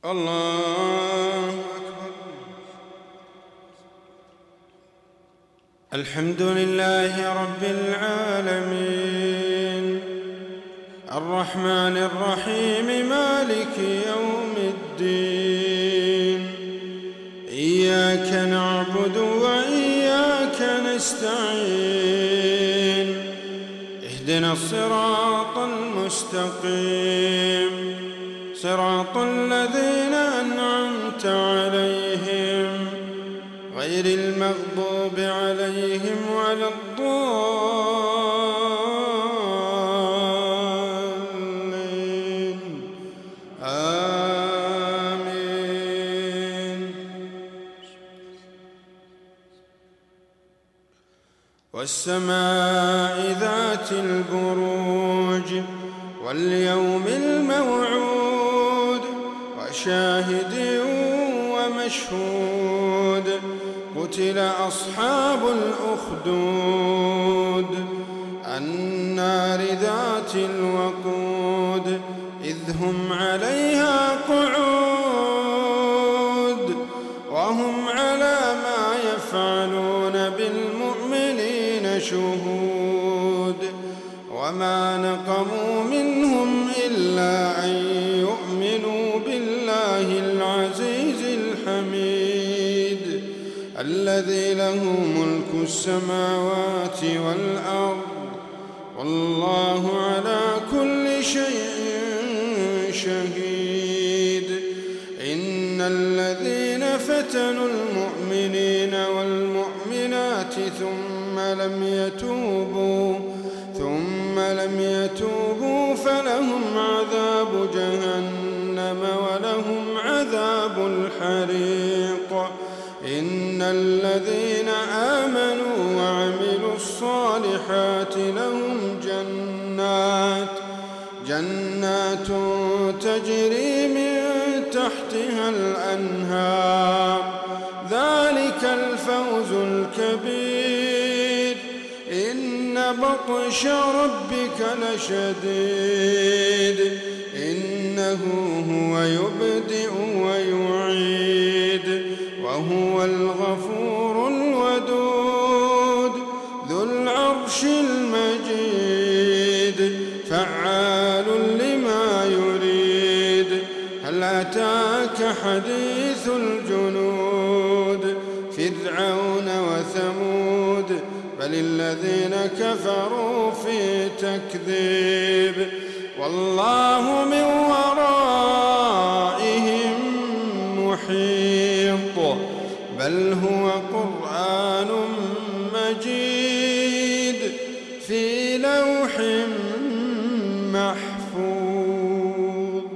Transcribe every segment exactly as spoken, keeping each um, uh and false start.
الله أكبر. الحمد لله رب العالمين الرحمن الرحيم مالك يوم الدين إياك نعبد وإياك نستعين اهدنا الصراط المستقيم صراط الذين أنعمت عليهم غير المغضوب عليهم ولا الضالين آمين. والسماء ذات البروج واليوم الموعود وشاهد ومشهود قتل أصحاب الأخدود النار ذات الوقود إذ هم عليها قعود وهم على ما يفعلون بالمؤمنين شهود وما نقموا منهم إلا أن يؤمنوا بالله العزيز الحميد الذي له ملك السماوات والأرض والله على كل شيء شهيد. إن الذين فتنوا المؤمنين والمؤمنات ثم لم يتوبوا ثم لم يتوبوا فلهم عذاب جهنم ولهم عذاب الحريق. إن الذين آمنوا وعملوا الصالحات لهم جنات جنات تجري من تحتها الأنهار ذلك الفوز الكبير. إن بطش ربك لشديد إنه هو يبدئ ويعيد وهو الغفور الودود ذو العرش المجيد فعال لما يريد. هل أتاك حديث الجنود فرعون وثمود بل الذين كفروا في تكذيب والله من ورائهم محيط بل هو قرآن مجيد في لوح محفوظ.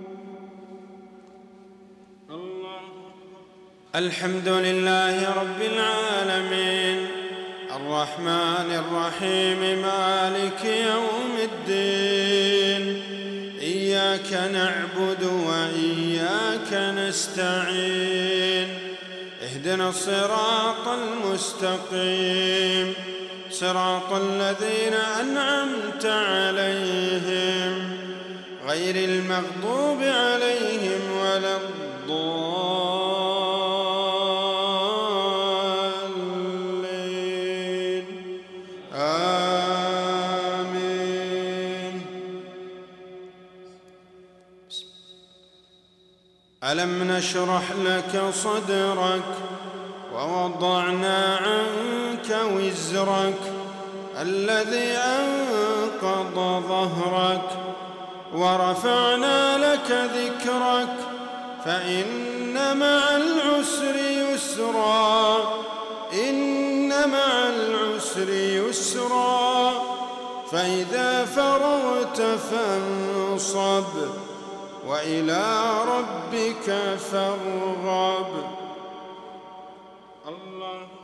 الله. الحمد لله رب العالمين الرحمن الرحيم مالك يوم الدين إياك نعبد وإياك نستعين اهدنا الصراط المستقيم صراط الذين أنعمت عليهم غير المغضوب عليهم ولا الضالين آمين. ألم نشرح لك صدرك ووضعنا عنك وزرك الذي أنقض ظهرك ورفعنا لك ذكرك فإن مع العسر يسرا إن مع العسر يسرا فإذا فرغت فانصب وإلى ربك فارغب. الله.